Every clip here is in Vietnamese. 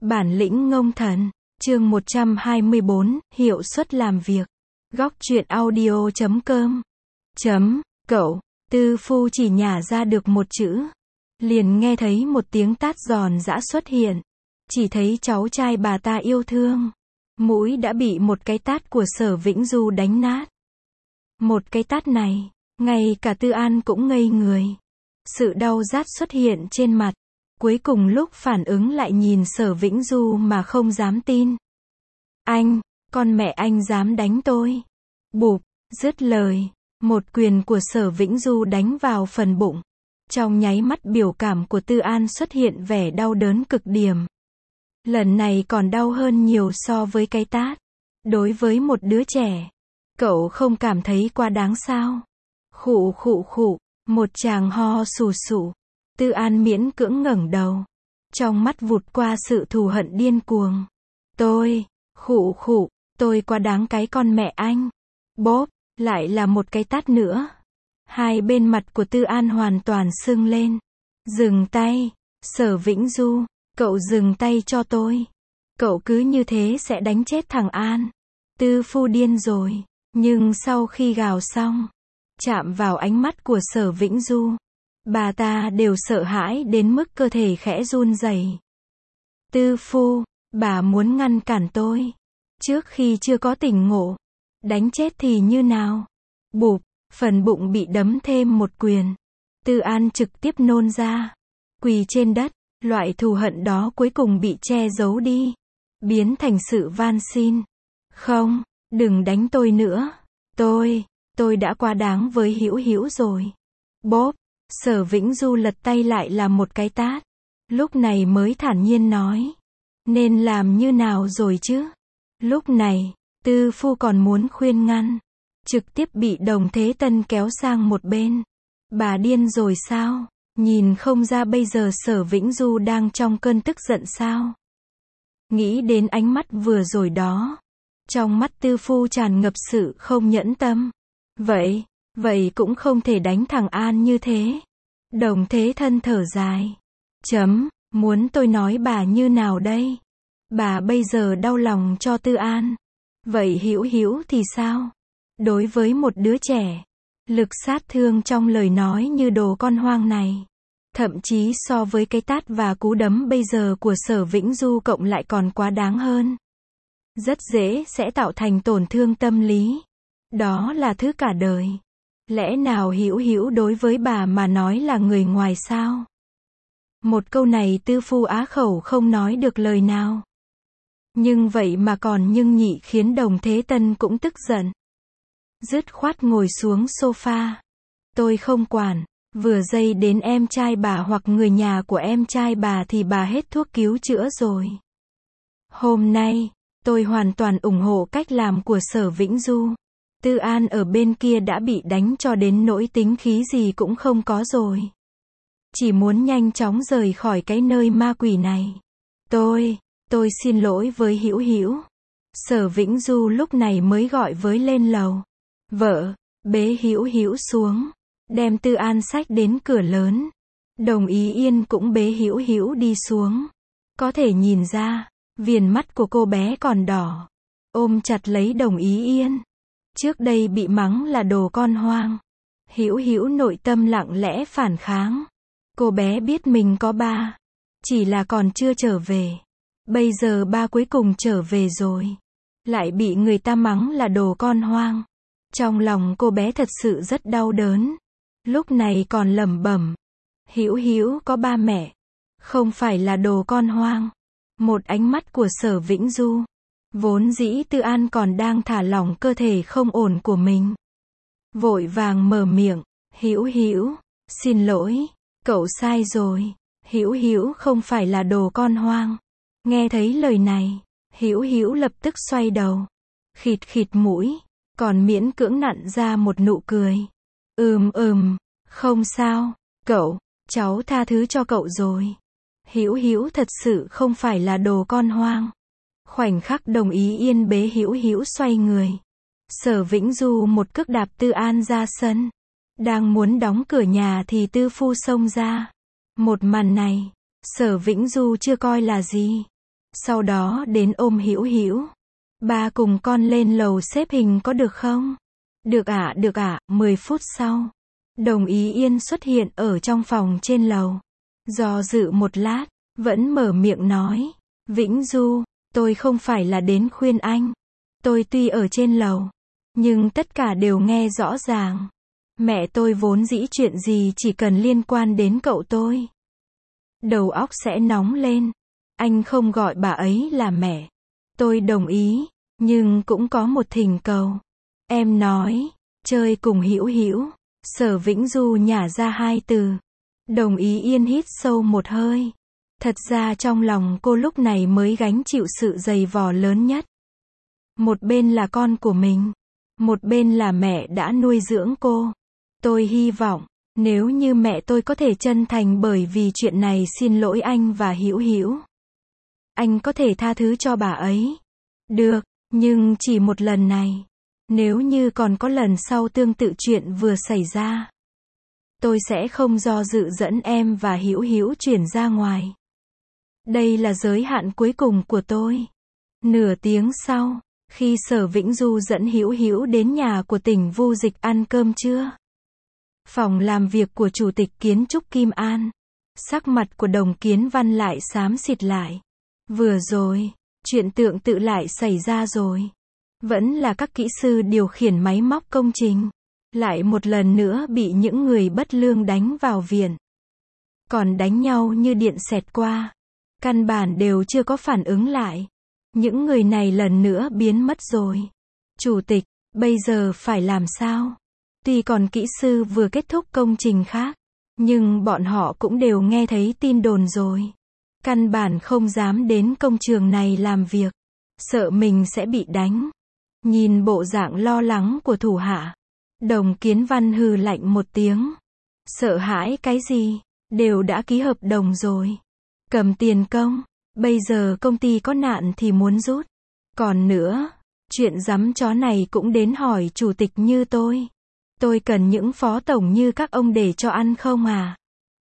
Bản lĩnh ngông thần, chương 124, hiệu suất làm việc. Góc truyện audio.com. Cậu, Tư Phu chỉ nhả ra được một chữ. Liền nghe thấy một tiếng tát giòn giã xuất hiện. Chỉ thấy cháu trai bà ta yêu thương. Mũi đã bị một cái tát của Sở Vĩnh Du đánh nát. Một cái tát này, ngay cả Tư An cũng ngây người. Sự đau rát xuất hiện trên mặt. Cuối cùng lúc phản ứng lại nhìn Sở Vĩnh Du mà không dám tin. Anh, con mẹ anh dám đánh tôi. Bụp, dứt lời, một quyền của Sở Vĩnh Du đánh vào phần bụng. Trong nháy mắt biểu cảm của Tư An xuất hiện vẻ đau đớn cực điểm. Lần này còn đau hơn nhiều so với cái tát. Đối với một đứa trẻ, cậu không cảm thấy quá đáng sao? Khụ khụ khụ, một tràng ho sù sụ. Tư An miễn cưỡng ngẩng đầu. Trong mắt vụt qua sự thù hận điên cuồng. Khụ khụ, tôi quá đáng cái con mẹ anh. Bốp, lại là một cái tát nữa. Hai bên mặt của Tư An hoàn toàn sưng lên. Dừng tay, Sở Vĩnh Du, cậu dừng tay cho tôi. Cậu cứ như thế sẽ đánh chết thằng An. Tư Phu điên rồi. Nhưng sau khi gào xong, chạm vào ánh mắt của Sở Vĩnh Du, bà ta đều sợ hãi đến mức cơ thể khẽ run rẩy. Tư Phu, bà muốn ngăn cản tôi. Trước khi chưa có tỉnh ngộ, đánh chết thì như nào? Bụp, phần bụng bị đấm thêm một quyền. Tư An trực tiếp nôn ra. Quỳ trên đất, loại thù hận đó cuối cùng bị che giấu đi. Biến thành sự van xin. Không, đừng đánh tôi nữa. Tôi đã quá đáng với Hữu Hữu rồi. Bốp. Sở Vĩnh Du lật tay lại là một cái tát. Lúc này mới thản nhiên nói. Nên làm như nào rồi chứ? Lúc này, Tư Phu còn muốn khuyên ngăn. Trực tiếp bị Đồng Thế Tân kéo sang một bên. Bà điên rồi sao? Nhìn không ra bây giờ Sở Vĩnh Du đang trong cơn tức giận sao? Nghĩ đến ánh mắt vừa rồi đó. Trong mắt Tư Phu tràn ngập sự không nhẫn tâm. Vậy cũng không thể đánh thằng An như thế. Đồng Thế Thân thở dài. Muốn tôi nói bà như nào đây? Bà bây giờ đau lòng cho Tư An. Vậy Hữu Hữu thì sao? Đối với một đứa trẻ, lực sát thương trong lời nói như đồ con hoang này, thậm chí so với cái tát và cú đấm bây giờ của Sở Vĩnh Du cộng lại còn quá đáng hơn. Rất dễ sẽ tạo thành tổn thương tâm lý. Đó là thứ cả đời. Lẽ nào Hữu Hữu đối với bà mà nói là người ngoài sao? Một câu này Tư Phu á khẩu không nói được lời nào. Nhưng vậy mà còn nhưng nhị khiến Đồng Thế Tân cũng tức giận. Dứt khoát ngồi xuống sofa. Tôi không quản, vừa dây đến em trai bà hoặc người nhà của em trai bà thì bà hết thuốc cứu chữa rồi. Hôm nay, tôi hoàn toàn ủng hộ cách làm của Sở Vĩnh Du. Tư An ở bên kia đã bị đánh cho đến nỗi tính khí gì cũng không có rồi. Chỉ muốn nhanh chóng rời khỏi cái nơi ma quỷ này. Tôi xin lỗi với Hữu Hữu. Sở Vĩnh Du lúc này mới gọi với lên lầu. Vợ, bế Hữu Hữu xuống. Đem Tư An xách đến cửa lớn. Đồng Ý Yên cũng bế Hữu Hữu đi xuống. Có thể nhìn ra, viền mắt của cô bé còn đỏ. Ôm chặt lấy Đồng Ý Yên. Trước đây bị mắng là đồ con hoang. Hữu Hữu nội tâm lặng lẽ phản kháng. Cô bé biết mình có ba. Chỉ là còn chưa trở về. Bây giờ ba cuối cùng trở về rồi. Lại bị người ta mắng là đồ con hoang. Trong lòng cô bé thật sự rất đau đớn. Lúc này còn lẩm bẩm. Hữu Hữu có ba mẹ. Không phải là đồ con hoang. Một ánh mắt của Sở Vĩnh Du. Vốn dĩ Tư An còn đang thả lỏng cơ thể không ổn của mình. Vội vàng mở miệng. Hữu Hữu, xin lỗi. Cậu sai rồi. Hữu Hữu không phải là đồ con hoang. Nghe thấy lời này, Hữu Hữu lập tức xoay đầu. Khịt khịt mũi. Còn miễn cưỡng nặn ra một nụ cười. Không sao. Cậu, cháu tha thứ cho cậu rồi. Hữu Hữu thật sự không phải là đồ con hoang. Khoảnh khắc Đồng Ý Yên bế Hữu Hữu xoay người. Sở Vĩnh Du một cước đạp Tư An ra sân. Đang muốn đóng cửa nhà thì Tư Phu xông ra. Một màn này, Sở Vĩnh Du chưa coi là gì. Sau đó đến ôm Hữu Hữu. Ba cùng con lên lầu xếp hình có được không? Được ạ, 10 phút sau. Đồng Ý Yên xuất hiện ở trong phòng trên lầu. Do dự một lát, vẫn mở miệng nói. Vĩnh Du, tôi không phải là đến khuyên anh. Tôi tuy ở trên lầu, nhưng tất cả đều nghe rõ ràng. Mẹ tôi vốn dĩ chuyện gì chỉ cần liên quan đến cậu tôi, đầu óc sẽ nóng lên. Anh không gọi bà ấy là mẹ. Tôi đồng ý, nhưng cũng có một thỉnh cầu. Em nói, chơi cùng Hữu Hữu. Sở Vĩnh Du nhả ra 2 từ. Đồng Ý Yên hít sâu một hơi. Thật ra trong lòng cô lúc này mới gánh chịu sự dày vò lớn nhất. Một bên là con của mình, một bên là mẹ đã nuôi dưỡng cô. Tôi hy vọng, nếu như mẹ tôi có thể chân thành bởi vì chuyện này xin lỗi anh và Hữu Hữu, anh có thể tha thứ cho bà ấy. Được, nhưng chỉ một lần này. Nếu như còn có lần sau tương tự chuyện vừa xảy ra, tôi sẽ không do dự dẫn em và Hữu Hữu chuyển ra ngoài. Đây là giới hạn cuối cùng của tôi. Nửa tiếng sau, khi Sở Vĩnh Du dẫn Hữu Hữu đến nhà của Tỉnh Vu Dịch ăn cơm trưa, phòng làm việc của Chủ tịch Kiến trúc Kim An, sắc mặt của Đồng Kiến Văn lại xám xịt lại. Vừa rồi, chuyện tương tự lại xảy ra rồi. Vẫn là các kỹ sư điều khiển máy móc công trình, lại một lần nữa bị những người bất lương đánh vào viện. Còn đánh nhau như điện xẹt qua, căn bản đều chưa có phản ứng lại. Những người này lần nữa biến mất rồi. Chủ tịch, bây giờ phải làm sao? Tuy còn kỹ sư vừa kết thúc công trình khác, nhưng bọn họ cũng đều nghe thấy tin đồn rồi. Căn bản không dám đến công trường này làm việc, sợ mình sẽ bị đánh. Nhìn bộ dạng lo lắng của thủ hạ, Đồng Kiến Văn hừ lạnh một tiếng. Sợ hãi cái gì? Đều đã ký hợp đồng rồi. Cầm tiền công, bây giờ công ty có nạn thì muốn rút. Còn nữa, chuyện giắm chó này cũng đến hỏi chủ tịch như tôi. Tôi cần những phó tổng như các ông để cho ăn không à?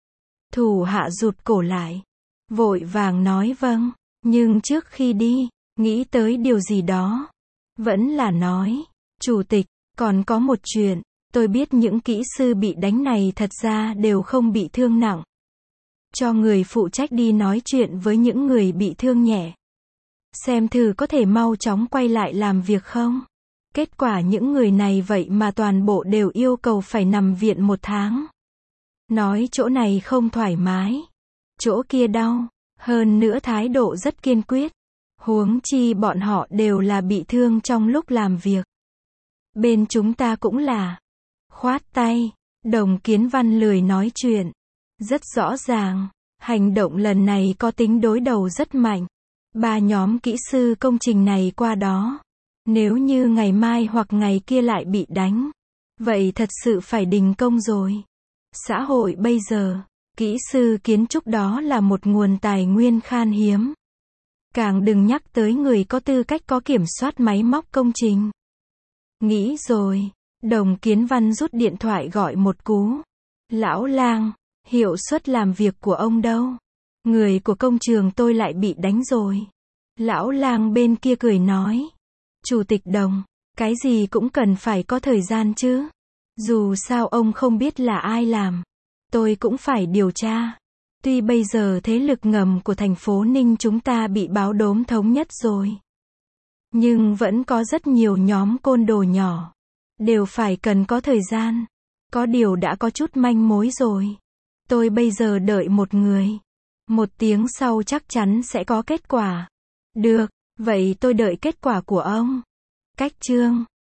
Thủ hạ rụt cổ lại, vội vàng nói vâng, nhưng trước khi đi, nghĩ tới điều gì đó. Vẫn là nói, chủ tịch, còn có một chuyện, tôi biết những kỹ sư bị đánh này thật ra đều không bị thương nặng. Cho người phụ trách đi nói chuyện với những người bị thương nhẹ. Xem thử có thể mau chóng quay lại làm việc không? Kết quả những người này vậy mà toàn bộ đều yêu cầu phải nằm viện 1 tháng. Nói chỗ này không thoải mái, chỗ kia đau, hơn nữa thái độ rất kiên quyết. Huống chi bọn họ đều là bị thương trong lúc làm việc. Bên chúng ta cũng là. Khoát tay, Đồng Kiến Văn lười nói chuyện. Rất rõ ràng, hành động lần này có tính đối đầu rất mạnh. 3 nhóm kỹ sư công trình này qua đó. Nếu như ngày mai hoặc ngày kia lại bị đánh, vậy thật sự phải đình công rồi. Xã hội bây giờ, kỹ sư kiến trúc đó là một nguồn tài nguyên khan hiếm. Càng đừng nhắc tới người có tư cách có kiểm soát máy móc công trình. Nghĩ rồi, Đồng Kiến Văn rút điện thoại gọi một cú. Lão Lang, hiệu suất làm việc của ông đâu? Người của công trường tôi lại bị đánh rồi. Lão Lang bên kia cười nói. Chủ tịch Đồng, cái gì cũng cần phải có thời gian chứ. Dù sao ông không biết là ai làm, tôi cũng phải điều tra. Tuy bây giờ thế lực ngầm của thành phố Ninh chúng ta bị báo đốm thống nhất rồi, nhưng vẫn có rất nhiều nhóm côn đồ nhỏ. Đều phải cần có thời gian. Có điều đã có chút manh mối rồi. Tôi bây giờ đợi một người. 1 tiếng sau chắc chắn sẽ có kết quả. Được, vậy tôi đợi kết quả của ông. Cách chương